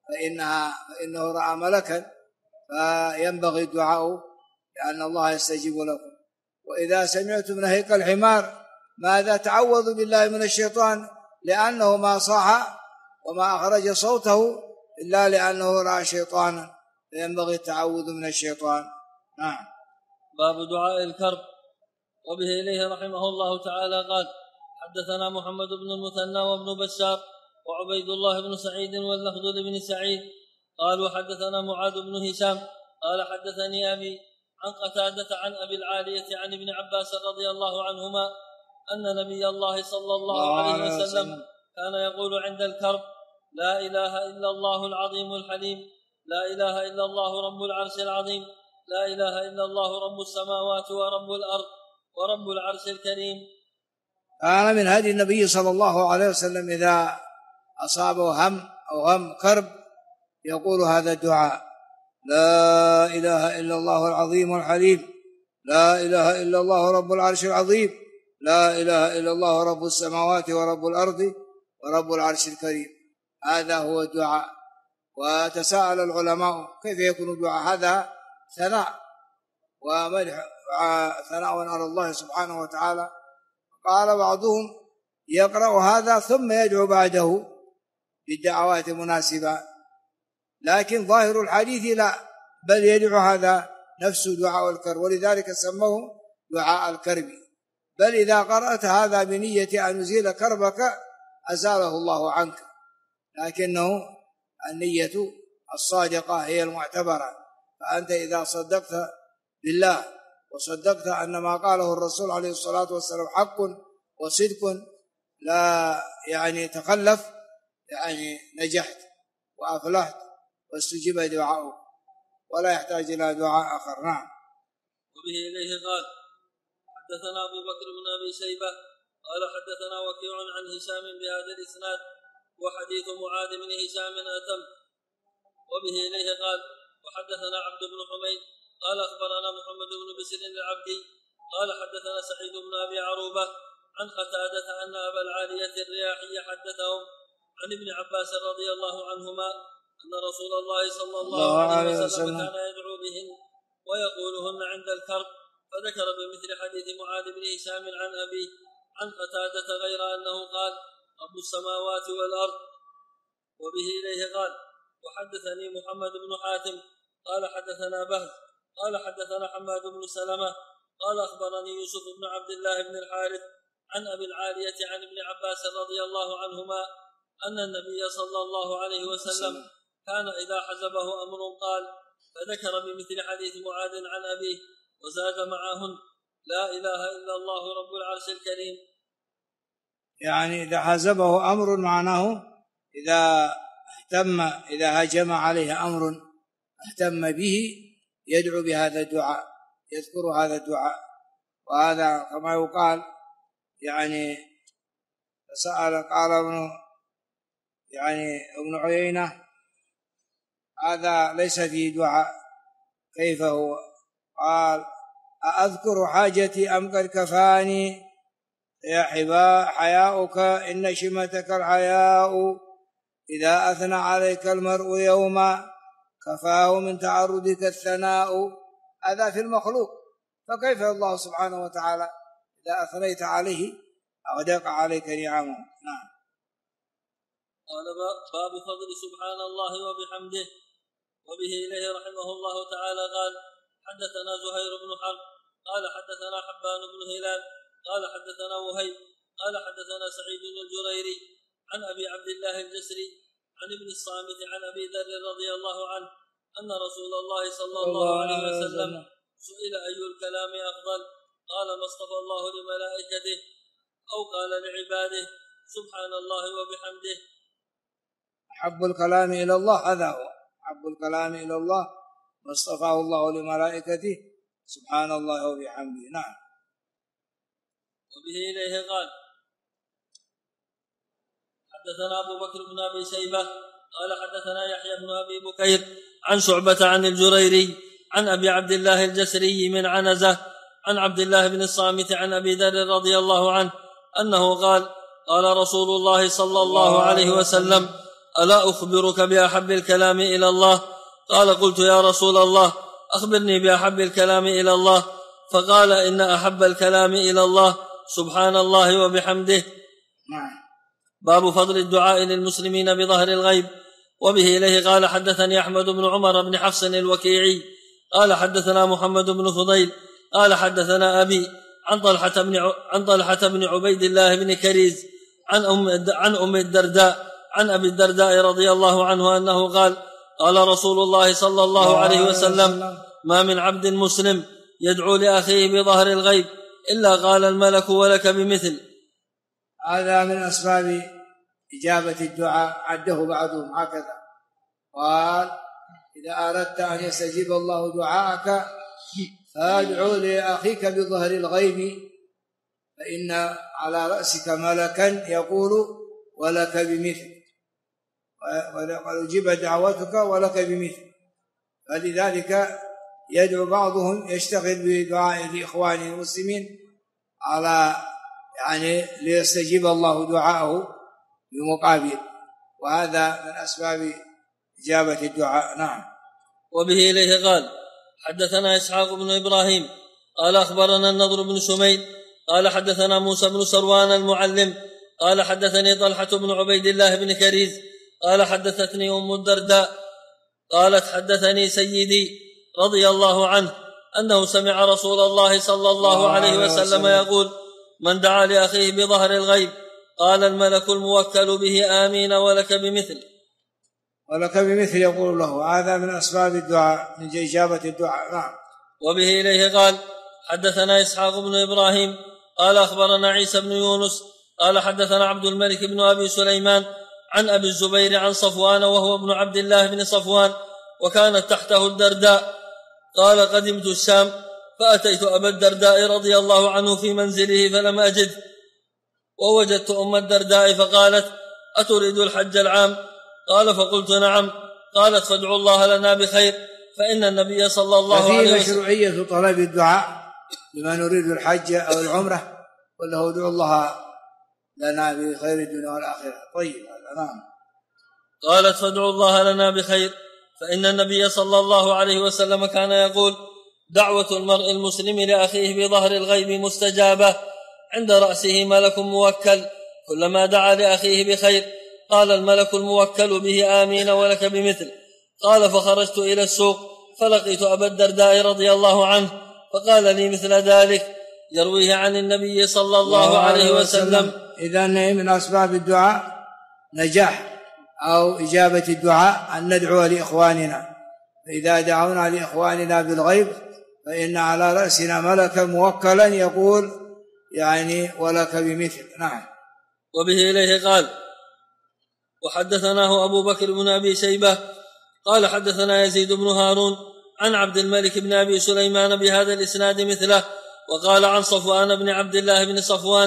فإنه رأى ملكا فينبغي الدعاء لأن الله يستجيب لكم. وإذا سمعتم نهيق الحمار ماذا؟ تعوذوا بالله من الشيطان لأنه ما صاح وما أخرج صوته إلا لأنه رأى شيطانا فينبغي التعوذ من الشيطان. نعم. باب دعاء الكرب. وبه إليه رحمه الله تعالى قال: حدثنا محمد بن المثنى وابن بشار وعبيد الله بن سعيد واللفظ لابن سعيد قالوا حدثنا معاذ بن هشام قال حدثني أبي عن قتادة عن أبي العالية عن ابن عباس رضي الله عنهما أن نبي الله صلى الله عليه وسلم كان يقول عند الكرب: لا إله إلا الله العظيم الحليم، لا إله إلا الله رب العرش العظيم، لا إله إلا الله رب السماوات ورب الأرض ورب العرش الكريم. كان من هدي النبي صلى الله عليه وسلم إذا أصابه هم أو غم كرب يقول هذا الدعاء: لا إله إلا الله العظيم الحليم، لا إله إلا الله رب العرش العظيم، لا إله إلا الله رب السماوات ورب الأرض ورب العرش الكريم. هذا هو الدعاء. وتساءل العلماء كيف يكون الدعاء؟ هذا ثناء ومدح، ثناء على الله سبحانه وتعالى. قال بعضهم يقرأ هذا ثم يدعو بعده بالدعوات المناسبة، لكن ظاهر الحديث لا، بل يدعو هذا نفسه دعاء الكرب، ولذلك سموه دعاء الكرب. بل إذا قرأت هذا بنية أن يزيل كربك أزاله الله عنك، لكنه النية الصادقة هي المعتبرة. فأنت إذا صدقت بالله وصدقت أن ما قاله الرسول عليه الصلاة والسلام حق وصدق لا يعني تخلف، يعني نجحت وأفلحت واستجيب دعاؤك ولا يحتاج إلى دعاء آخر. نعم. وبه إليه قال حدثنا أبو بكر بن أبي شيبة قال حدثنا وكيع عن هشام بهذا الإسناد وحديث معاذ بن هشام أتم. وبه إليه قال وحدثنا عبد بن حميد قال أخبرنا محمد بن بشر العبدي قال حدثنا سعيد بن أبي عروبة عن قتادة أن أبا العالية الرياحي حدثهم عن ابن عباس رضي الله عنهما أن رسول الله صلى الله عليه وسلم كان يدعو بهن ويقولهن عند الكرب، فذكر بمثل حديث معاذ بن هشام عن أبيه عن قتادة غير أنه قال رب السماوات والأرض. وبه إليه قال وحدثني محمد بن حاتم قال حدثنا بهز قال حدثنا حماد بن سلمة قال أخبرني يوسف بن عبد الله بن الحارث عن أبي العالية عن ابن عباس رضي الله عنهما أن النبي صلى الله عليه وسلم كان إذا حزبه أمر قال، فذكر بمثل حديث معاذ عن أبيه وزاد معهن لا إله إلا الله رب العرش الكريم. يعني إذا حزبه أمر معناه إذا هجم عليه أمر اهتم به يدعو بهذا الدعاء، يذكر هذا الدعاء. وهذا كما يقال يعني قال ابن عيينة هذا ليس فيه دعاء. كيف هو؟ قال أذكر حاجتي أم قد كفاني يا حياؤك إن شمتك الحياء إذا أثنى عليك المرء يوما كفاه من تعرضك الثناء. هذا في المخلوق، فكيف الله سبحانه وتعالى إذا أثنيت عليه أغدق عليك نعمه. نعم. قال باب فضل سبحان الله وبحمده. وبه إليه رحمه الله تعالى قال حدثنا زهير بن حرب قال حدثنا حبان بن هلال قال حدثنا وهيب قال حدثنا سعيد بن الجريري عن أبي عبد الله الجسري عن ابن الصامت عن أبي ذر رضي الله عنه أن رسول الله صلى الله عليه وسلم سئل أي الكلام أفضل قال ما اصطفى الله لملائكته أو قال لعباده سبحان الله وبحمده. أحب الكلام إلى الله هذا هو أحب الكلام إلى الله ما اصطفاه الله لملائكته سبحان الله وبحمده. نعم. وبه إليه قال حدثنا أبو بكر بن أبي شيبة قال حدثنا يحيى بن أبي بكير عن شعبة عن الجريري عن أبي عبد الله الجسري من عنزة عن عبد الله بن الصامت عن أبي ذر رضي الله عنه أنه قال قال رسول الله صلى الله عليه وسلم ألا أخبرك بأحب الكلام إلى الله؟ قال قلت يا رسول الله أخبرني بأحب الكلام إلى الله. فقال إن أحب الكلام إلى الله سبحان الله وبحمده. باب فضل الدعاء للمسلمين بظهر الغيب. وبه إليه قال حدثني أحمد بن عمر بن حفص الوكيعي قال حدثنا محمد بن فضيل قال حدثنا أبي عن طلحة بن عبيد الله بن كريز عن أم الدرداء عن أبي الدرداء رضي الله عنه أنه قال قال رسول الله صلى الله عليه وسلم ما من عبد مسلم يدعو لأخيه بظهر الغيب إلا قال الملك ولك بمثل. هذا من أسباب إجابة الدعاء عده بعضهم هكذا قال إذا أردت أن يستجيب الله دعاءك فادعو لأخيك بظهر الغيب فإن على رأسك ملكا يقول ولك بمثل ويجيب دعوتك ولك بمثل. فلذلك يدعو بعضهم يشتغل بدعاء لإخوانه المسلمين على ليستجيب الله دعاءه بمقابل، وهذا من أسباب إجابة الدعاء. نعم. وبه إليه قال حدثنا إسحاق بن إبراهيم قال أخبرنا النضر بن شميل قال حدثنا موسى بن سروان المعلم قال حدثني طلحة بن عبيد الله بن كريز قال حدثتني أم الدرداء قالت حدثني سيدي رضي الله عنه أنه سمع رسول الله صلى الله عليه وسلم يقول من دعا لأخيه بظهر الغيب قال الملك الموكل به آمين ولك بمثل. ولك بمثل يقول له. هذا من أسباب الدعاء، من إجابة الدعاء. نعم. وبه إليه قال حدثنا إسحاق بن إبراهيم قال أخبرنا عيسى بن يونس قال حدثنا عبد الملك بن أبي سليمان عن أبي الزبير عن صفوان وهو ابن عبد الله بن صفوان وكانت تحته الدرداء قال قدمت الشام فأتيت أبا الدرداء رضي الله عنه في منزله فلم أجد، ووجدت أم الدرداء فقالت أتريد الحج العام؟ قال فقلت نعم. قالت فادعوا الله لنا بخير فإن النبي صلى الله عليه وسلم. ففي مشروعية طلب الدعاء لمن يريد الحج أو العمرة، وله ادعوا الله لنا بخير الدنيا والآخرة. طيب هذا. نعم. قالت فادعوا الله لنا بخير فإن النبي صلى الله عليه وسلم كان يقول دعوة المرء المسلم لأخيه بظهر الغيب مستجابة، عند رأسه ملك موكل كلما دعا لأخيه بخير قال الملك الموكل به آمين ولك بمثل. قال فخرجت إلى السوق فلقيت أبا الدرداء رضي الله عنه فقال لي مثل ذلك يرويه عن النبي صلى الله عليه وسلم. إذن من أسباب الدعاء نجاح أو إجابة الدعاء أن ندعو لإخواننا، فإذا دعونا لإخواننا بالغيب فإن على رأسنا ملكا موكلا يقول يعني ولك بمثل. نعم. وبه إليه قال وحدثناه أبو بكر بن أبي شيبة قال حدثنا يزيد بن هارون عن عبد الملك بن أبي سليمان بهذا الإسناد مثله، وقال عن صفوان بن عبد الله بن صفوان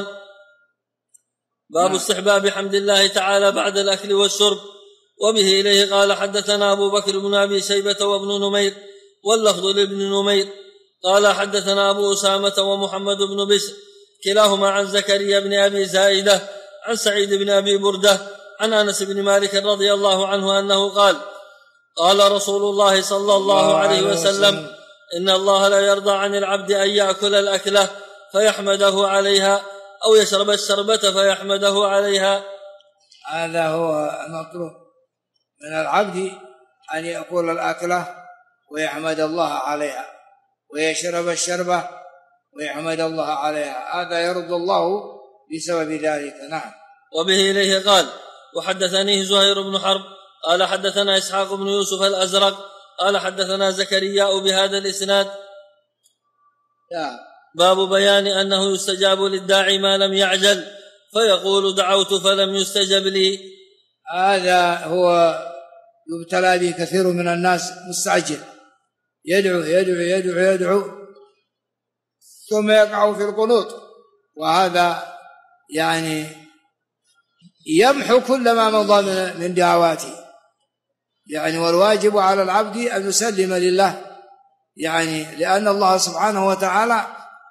باب استحباب حمد الله تعالى بعد الأكل والشرب. وبه إليه قال حدثنا أبو بكر بن أبي شيبة وابن نمير واللفظ لابن نمير قال حدثنا أبو أسامة ومحمد بن بشر كلاهما عن زكريا بن أبي زائدة عن سعيد بن أبي بردة عن أنس بن مالك رضي الله عنه أنه قال قال رسول الله صلى الله عليه وسلم إن الله لا يرضى عن العبد أن يأكل الأكلة فيحمده عليها أو يشرب الشربة فيحمده عليها. هذا هو المطلوب من العبد، أن يأكل الأكلة ويحمد الله عليها، ويشرب الشربة ويحمد الله عليها، هذا يرضى الله بسبب ذلك. نعم. وبه إليه قال وحدثني زهير بن حرب قال حدثنا إسحاق بن يوسف الأزرق قال حدثنا زكريا بهذا الإسناد. باب بيان أنه يستجاب للداعي ما لم يعجل فيقول دعوت فلم يستجب لي. هذا هو يبتلى به كثير من الناس، مستعجل يدعو يدعو يدعو يدعو ثم يقع في القنوط، وهذا يعني يمحو كل ما مضى من دعواته يعني. والواجب على العبد أن يسلم لله يعني، لأن الله سبحانه وتعالى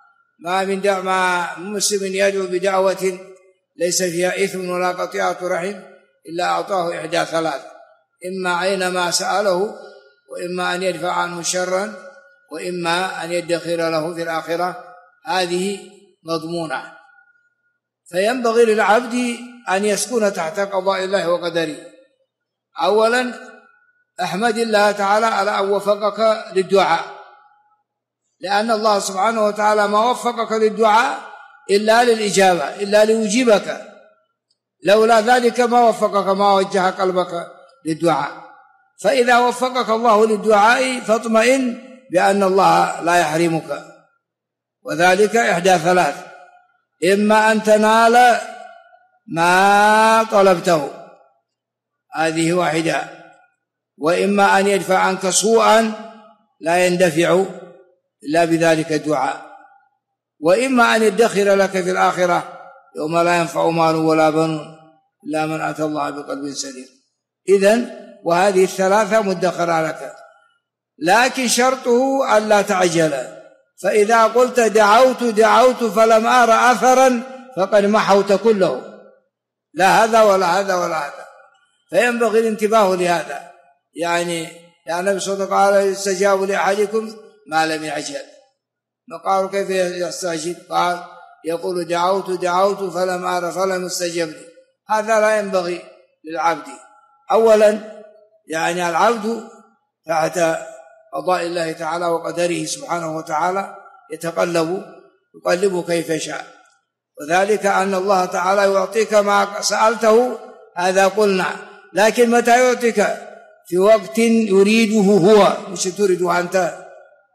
ما مسلم يدعو بدعوة ليس فيها إثم ولا قطيعة رحم إلا أعطاه إحدى ثلاث: إما عين ما سأله، وإما أن يدفع عنه شرا، وإما أن يدخر له في الآخرة. هذه مضمونة. فينبغي للعبد أن يسكن تحت قضاء الله وقدره. أولا أحمد الله تعالى على أن وفقك للدعاء، لأن الله سبحانه وتعالى ما وفقك للدعاء إلا للإجابة، إلا ليجيبك، لولا ذلك ما وفقك، ما وجه قلبك للدعاء. فإذا وفقك الله للدعاء فاطمئن بأن الله لا يحرمك، وذلك إحدى ثلاث: إما أن تنال ما طلبته، هذه واحدة، وإما أن يدفع عنك سوءا لا يندفع إلا بذلك الدعاء، وإما أن يدخر لك في الآخرة يوم لا ينفع مال ولا بنون إلا من أتى الله بقلب سليم. إذن وهذه الثلاثة مدخرة لك، لكن شرطه ألا تعجل. فإذا قلت دعوت فلم أرى أثرا فقد محوت كله، لا هذا ولا هذا ولا هذا. فينبغي الانتباه لهذا يعني النبي صلى الله عليه وسلم قال يستجاب لأحدكم ما لم يعجل. فقالوا كيف يستجيب؟ قال يقول دعوت فلم أرى فلم يستجب لي. هذا لا ينبغي للعبد. أولا يعني العبد تحت قضاء الله تعالى وقدره سبحانه وتعالى يقلب كيف شاء. وذلك أن الله تعالى يعطيك ما سألته، هذا قلنا، لكن متى يعطيك؟ في وقت يريده هو، مش تريده أنت،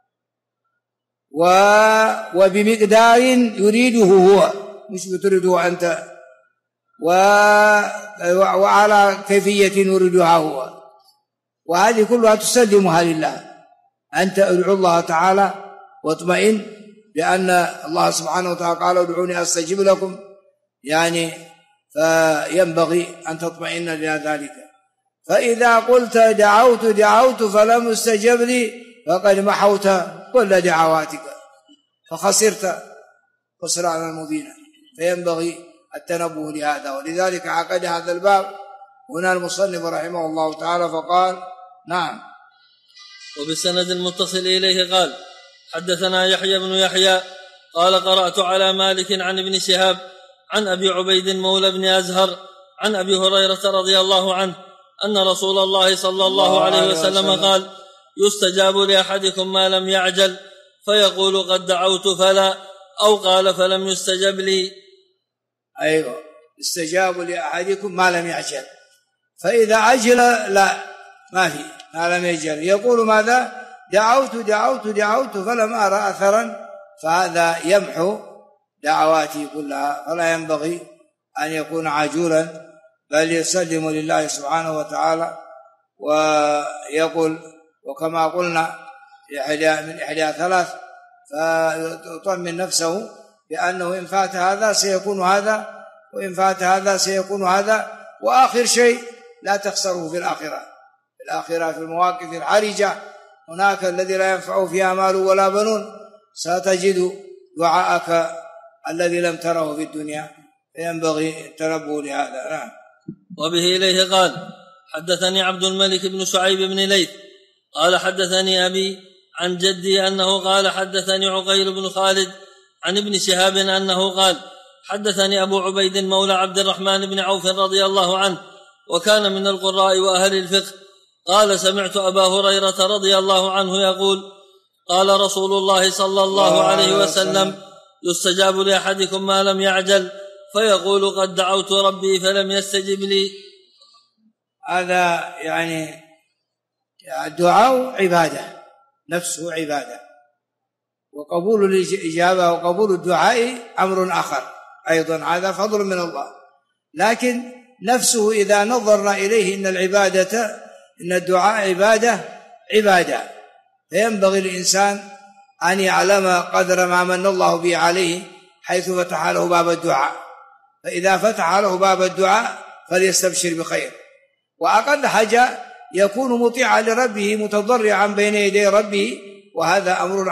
وبمقدار يريده هو، مش تريده أنت، وعلى كيفية يريدها هو. وهذه كلها تسلمها لله. أنت ادعو الله تعالى واطمئن، لأن الله سبحانه وتعالى قال ادعوني أستجب لكم، يعني فينبغي أن تطمئن إلى ذلك. فإذا قلت دعوت فلم يستجب لي فقد محوت كل دعواتك فخسرت خسرانا مبينا. فينبغي التنبه لهذا، ولذلك عقد هذا الباب هنا المصنف رحمه الله تعالى فقال: نعم. وبالسند المتصل إليه قال: حدثنا يحيى بن يحيى قال: قرأت على مالك عن ابن شهاب عن أبي عبيد مولى بن أزهر عن أبي هريرة رضي الله عنه أن رسول الله صلى الله عليه وسلم قال: يستجاب لأحدكم ما لم يعجل، فيقول قد دعوت فلا، أو قال فلم يستجب لي. أيوة، استجاب لأحدكم ما لم يعجل، فإذا عجل لا، ما في، ما لم يعجل يقول ماذا؟ دعوت فلم أرى أثرا، فهذا يمحو دعواتي كلها. فلا ينبغي أن يكون عجولا، بل يسلم لله سبحانه وتعالى ويقول، وكما قلنا من إحدى ثلاث، فيطمن نفسه بأنه إن فات هذا سيكون هذا، وإن فات هذا سيكون هذا، وآخر شيء لا تخسره في الآخرة في المواقف الحرجة، هناك الذي لا ينفع فيها مال ولا بنون، ستجد دعاءك الذي لم تره في الدنيا. فينبغي التنبه لهذا. نعم. وبه إليه قال: حدثني عبد الملك بن شعيب بن ليث قال: حدثني أبي عن جدي أنه قال: حدثني عقيل بن خالد عن ابن شهاب أنه قال: حدثني أبو عبيد مولى عبد الرحمن بن عوف رضي الله عنه، وكان من القراء وأهل الفقه، قال: سمعت أبا هريرة رضي الله عنه يقول: قال رسول الله صلى الله عليه وسلم: يستجاب لأحدكم ما لم يعجل، فيقول قد دعوت ربي فلم يستجب لي. هذا يعني الدعاء عبادة، نفسه عبادة، وقبول الإجابة وقبول الدعاء أمر آخر أيضا، هذا فضل من الله. لكن نفسه إذا نظرنا إليه إن الدعاء عبادة، فينبغي الإنسان أن يعلم قدر ما من الله به عليه حيث فتح له باب الدعاء. فإذا فتح له باب الدعاء فليستبشر بخير، وأقل حاجة يكون مطيعا لربه متضرعا بين يدي ربه، وهذا أمر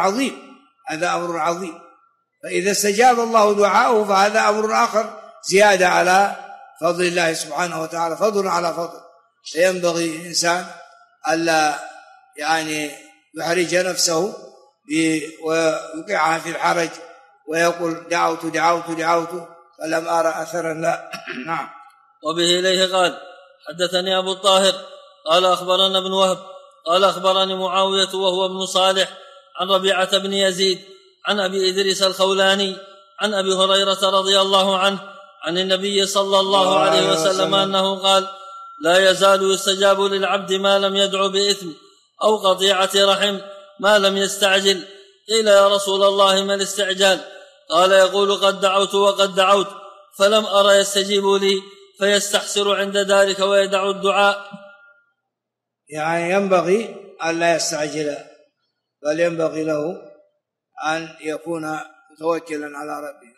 عظيم. فإذا استجاب الله دعاءه فهذا أمر آخر زيادة على فضل الله سبحانه وتعالى، فضل على فضل. فينبغي الإنسان ألا يعني يحرج نفسه ويوقعها في الحرج ويقول دعوت فلم أرى أثرا، لا. نعم. وبه إليه قال: حدثني أبو الطاهر قال: أخبرنا ابن وهب قال: أخبرني معاوية وهو ابن صالح عن ربيعة بن يزيد عن أبي إدريس الخولاني عن أبي هريرة رضي الله عنه عن النبي صلى الله عليه وسلم أنه قال: لا يزال يستجاب للعبد ما لم يدع بإثم أو قطيعة رحم ما لم يستعجل. قيل: يا رسول الله ما الاستعجال؟ قال: يقول قد دعوت وقد دعوت فلم أرى يستجيب لي، فيستحسر عند ذلك ويدع الدعاء. يعني ينبغي أن لا يستعجل، بل ينبغي له أن يكون متوكلا على ربه.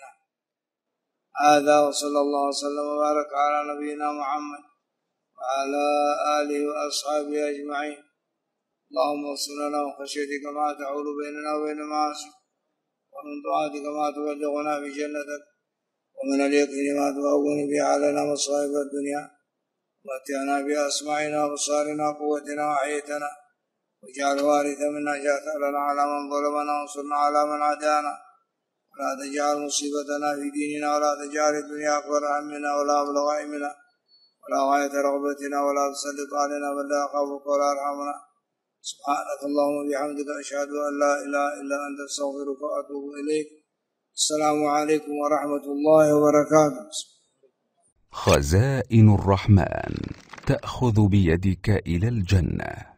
هذا، وصلى الله وسلم وبارك على نبينا محمد وعلى آله وأصحابه أجمعين. اللهم اغفر لنا من خشيتك ما تحول بيننا وبين معاصيك، ومن طاعتك ما تبلغنا بجنتك، ومن اليقين ما تهون به علينا مصائب الدنيا، ومتعنا بأسماعنا وأبصارنا وقوتنا وأحييتنا، واجعل الوارث منا، اجعل ثأرنا على من ظلمنا وانصرنا على من عادانا، ولا تجعل مصيبتنا في ديننا، ولا تجعل الدنيا أكبر همنا ولا مبلغ علمنا ولا غاية رغبتنا، ولا تسلط علينا من لا يخافك ولا يرحمنا. سبحانك اللهم وبحمدك، أشهد أن لا إله إلا أنت، أستغفرك وأتوب إليك. السلام عليكم ورحمة الله وبركاته. خزائن الرحمن تأخذ بيدك إلى الجنة.